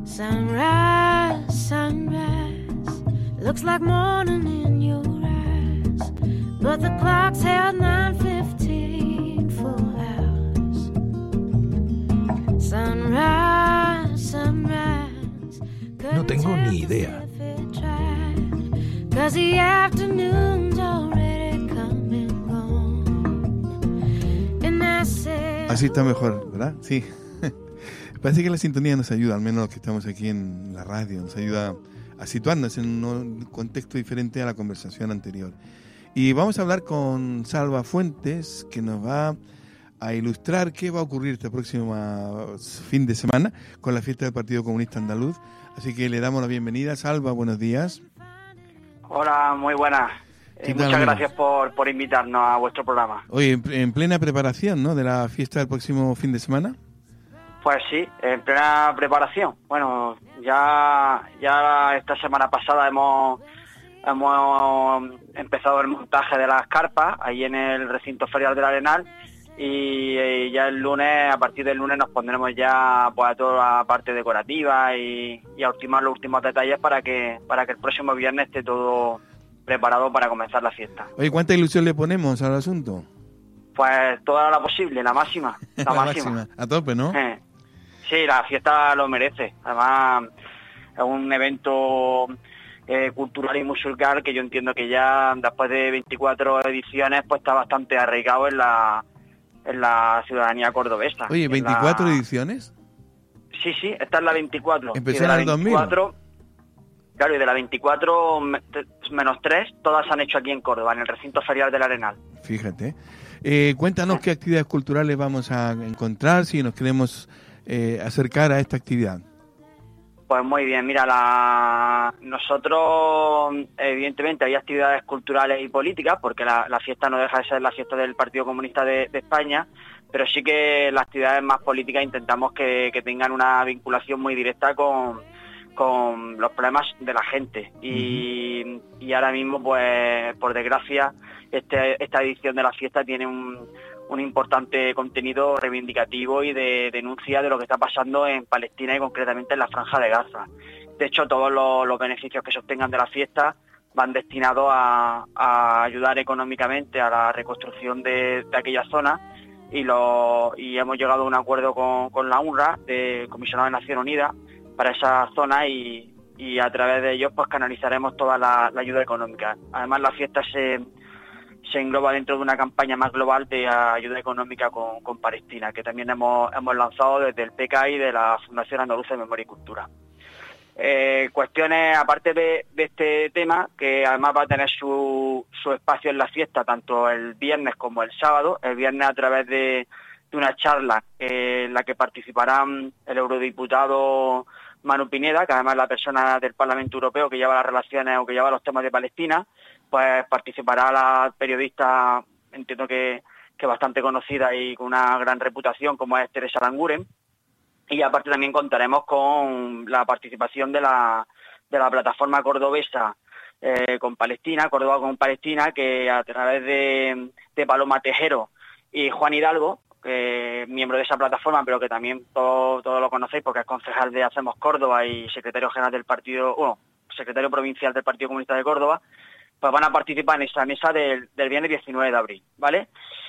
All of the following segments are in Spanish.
Sunrise, sunrise, looks like morning in your eyes, but the clock's held 9:15 full hours. Sunrise, sunrise, no tengo ni idea. 'Cause the afternoon's already come and gone. And I said, así está mejor, ¿verdad? Sí. Parece que la sintonía nos ayuda, al menos los que estamos aquí en la radio, nos ayuda a situarnos en un contexto diferente a la conversación anterior. Y vamos a hablar con Salva Fuentes, que nos va a ilustrar qué va a ocurrir este próximo fin de semana con la fiesta del Partido Comunista Andaluz. Así que le damos la bienvenida. Salva, buenos días. Hola, muy buenas. Muchas gracias por invitarnos a vuestro programa. Oye, en plena preparación, ¿no?, de la fiesta del próximo fin de semana. Pues sí, en plena preparación. Bueno, ya esta semana pasada hemos empezado el montaje de las carpas ahí en el recinto ferial del Arenal, y ya el lunes, a partir del lunes, nos pondremos ya pues a toda la parte decorativa y a ultimar los últimos detalles para que el próximo viernes esté todo preparado para comenzar la fiesta. Oye, ¿cuánta ilusión le ponemos al asunto? Pues toda la posible, la máxima. La máxima. A tope, ¿no? Sí, la fiesta lo merece. Además, es un evento cultural y musical que yo entiendo que ya después de 24 ediciones pues está bastante arraigado en la ciudadanía cordobesa. Oye, ¿24 ediciones? Sí, esta es la 24. ¿Empezó en el 2000? Claro, y de la 24 menos 3, todas se han hecho aquí en Córdoba, en el recinto ferial del Arenal. Fíjate. Cuéntanos qué actividades culturales vamos a encontrar si nos queremos acercar a esta actividad. Pues muy bien, mira, nosotros evidentemente hay actividades culturales y políticas, porque la fiesta no deja de ser la fiesta del Partido Comunista de España, pero sí que las actividades más políticas intentamos que tengan una vinculación muy directa con los problemas de la gente. Y ahora mismo, pues por desgracia, esta edición de la fiesta tiene un importante contenido reivindicativo y de denuncia de lo que está pasando en Palestina y concretamente en la Franja de Gaza. De hecho, todos los beneficios que se obtengan de la fiesta van destinados a ayudar económicamente a la reconstrucción de aquella zona, y hemos llegado a un acuerdo con la UNRWA, comisionado de Naciones Unidas, para esa zona, y a través de ellos pues canalizaremos toda la ayuda económica. Además, la fiesta se engloba dentro de una campaña más global de ayuda económica con Palestina, que también hemos lanzado desde el PKI de la Fundación Andaluza de Memoria y Cultura. Cuestiones aparte de este tema, que además va a tener su espacio en la fiesta tanto el viernes como el sábado. El viernes a través de una charla en la que participarán el eurodiputado Manu Pineda, que además es la persona del Parlamento Europeo que lleva las relaciones o que lleva los temas de Palestina. Pues participará la periodista, entiendo que bastante conocida y con una gran reputación, como es Teresa Aranguren. Y aparte también contaremos con la participación de la plataforma cordobesa con Palestina, Córdoba con Palestina, que a través de Paloma Tejero y Juan Hidalgo, miembro de esa plataforma, pero que también todos lo conocéis porque es concejal de Hacemos Córdoba y secretario general del secretario provincial del Partido Comunista de Córdoba, pues van a participar en esa mesa del viernes 19 de abril, ¿vale?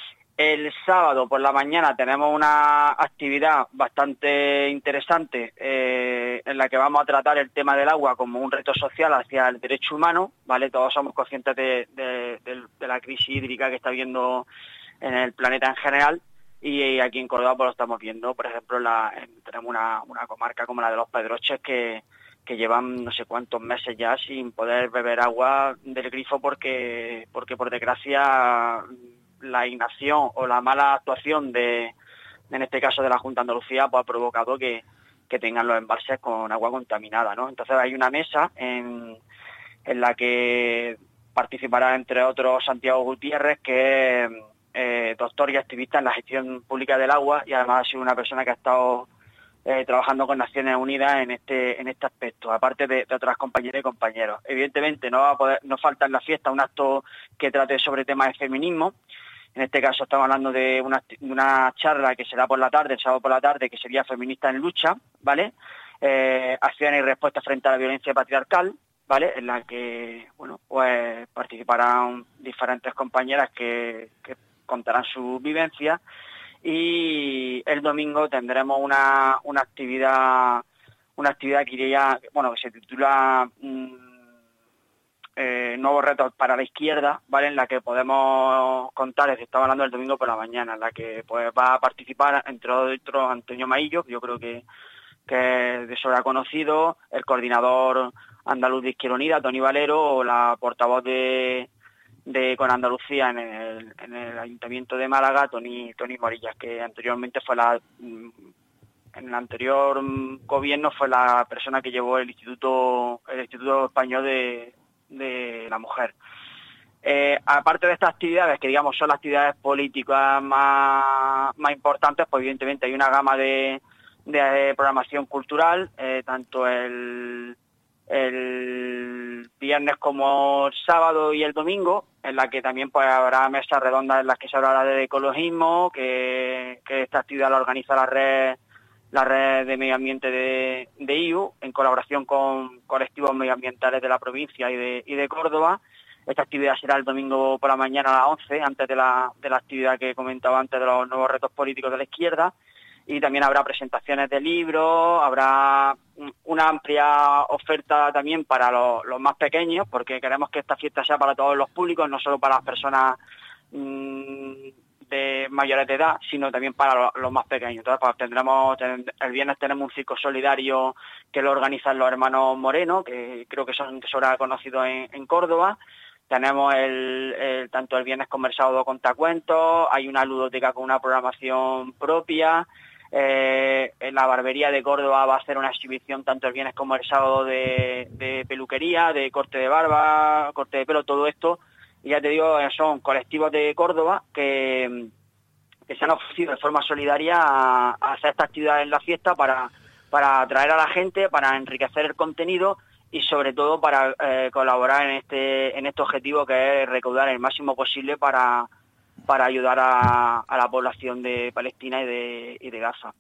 El sábado por la mañana tenemos una actividad bastante interesante en la que vamos a tratar el tema del agua como un reto social hacia el derecho humano, ¿vale? Todos somos conscientes de la crisis hídrica que está habiendo en el planeta en general, y aquí en Córdoba pues lo estamos viendo. Por ejemplo, tenemos una comarca como la de Los Pedroches que llevan no sé cuántos meses ya sin poder beber agua del grifo porque por desgracia la inacción o la mala actuación en este caso de la Junta de Andalucía pues ha provocado que tengan los embalses con agua contaminada, ¿no? Entonces hay una mesa en la que participará entre otros Santiago Gutiérrez, que es doctor y activista en la gestión pública del agua, y además ha sido una persona que ha estado trabajando con Naciones Unidas en este aspecto, aparte de otras compañeras y compañeros. Evidentemente no falta en la fiesta un acto que trate sobre temas de feminismo. En este caso estamos hablando de una charla que será por la tarde, el sábado por la tarde, que sería Feminista en Lucha, ¿vale? acciones y respuestas frente a la violencia patriarcal, ¿vale? En la que, bueno, pues participarán diferentes compañeras que contarán sus vivencias, y el domingo tendremos una actividad que iría, bueno, que se titula Nuevos retos para la izquierda, ¿vale? En la que podemos contar, estaba hablando el domingo por la mañana, en la que pues va a participar, entre otros, Antonio Maillo, que yo creo que es de sobra conocido, el coordinador andaluz de Izquierda Unida, Toni Valero, o la portavoz de Con Andalucía en el Ayuntamiento de Málaga, Toni Morillas, que anteriormente fue en el anterior gobierno fue la persona que llevó el Instituto Español de la Mujer. Aparte de estas actividades, que digamos son las actividades políticas más importantes, pues evidentemente hay una gama de programación cultural, tanto el viernes como el sábado y el domingo, en la que también pues habrá mesas redondas en las que se hablará de ecologismo, que esta actividad la organiza la red de medio ambiente de IU, en colaboración con colectivos medioambientales de la provincia y de Córdoba. Esta actividad será el domingo por la mañana a las 11, antes de la actividad que comentaba antes de los nuevos retos políticos de la izquierda. Y también habrá presentaciones de libros, habrá una amplia oferta también para los más pequeños, porque queremos que esta fiesta sea para todos los públicos, no solo para las personas de mayores de edad, sino también para los más pequeños. Entonces, pues el viernes tenemos un circo solidario que lo organizan los hermanos Moreno, que creo que son sobra conocidos en Córdoba. Tenemos tanto el viernes como el sábado contacuentos, hay una ludoteca con una programación propia. En la barbería de Córdoba va a hacer una exhibición tanto el viernes como el sábado de peluquería, de corte de barba, corte de pelo, todo esto. Y ya te digo, son colectivos de Córdoba que se han ofrecido de forma solidaria a hacer esta actividad en la fiesta para atraer a la gente, para enriquecer el contenido y sobre todo para colaborar en este objetivo, que es recaudar el máximo posible para ayudar a la población de Palestina y de Gaza.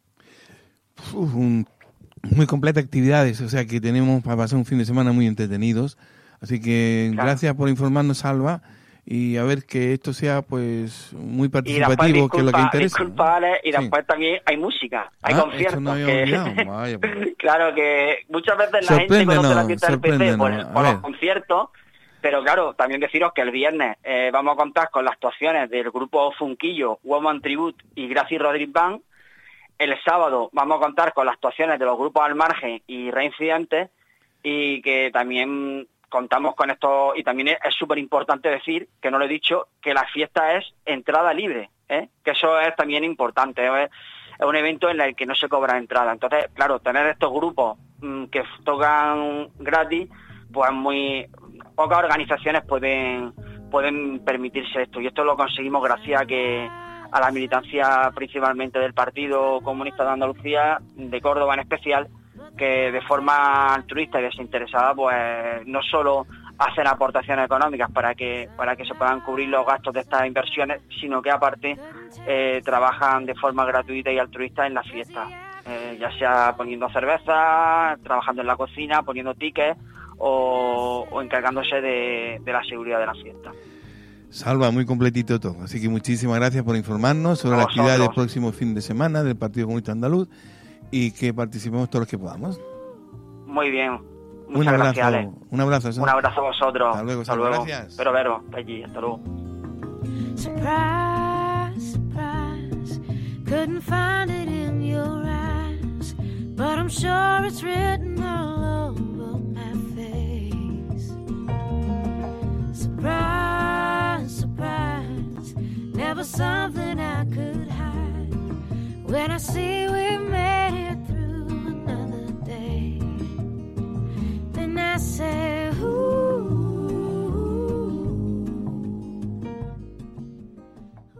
Muy completas actividades, o sea que tenemos para pasar un fin de semana muy entretenidos. Así que claro, gracias por informarnos, Salva, y a ver que esto sea pues muy participativo, que es lo que interesa. Disculpa, Ale, y después también hay música, hay conciertos. No Vaya, pues. Claro que muchas veces la gente conoce la fiesta del PC por los conciertos, pero claro, también deciros que el viernes vamos a contar con las actuaciones del grupo Funquillo, Woman Tribute y Gracie Rodríguez Band. El sábado vamos a contar con las actuaciones de los grupos Al Margen y Reincidentes, y que también contamos con esto. Y también es súper importante decir, que no lo he dicho, que la fiesta es entrada libre, que eso es también importante. Es un evento en el que no se cobra entrada. Entonces, claro, tener estos grupos que tocan gratis, pues muy pocas organizaciones pueden permitirse esto. Y esto lo conseguimos gracias a la militancia principalmente del Partido Comunista de Andalucía, de Córdoba en especial, que de forma altruista y desinteresada pues no solo hacen aportaciones económicas para que se puedan cubrir los gastos de estas inversiones, sino que aparte trabajan de forma gratuita y altruista en las fiestas, ya sea poniendo cerveza, trabajando en la cocina, poniendo tickets o encargándose de la seguridad de la fiesta. Salva, muy completito todo. Así que muchísimas gracias por informarnos sobre la actividad del próximo fin de semana del Partido Comunista Andaluz, y que participemos todos los que podamos. Muy bien. Muchas gracias, Ale. Un abrazo. Un abrazo a vosotros. Hasta luego. Gracias. Pero veros allí. Hasta luego. Surprise, surprise. Couldn't find it in your eyes, but I'm sure it's written all over my face. Surprise, surprise. Never something I could hide. When I see we met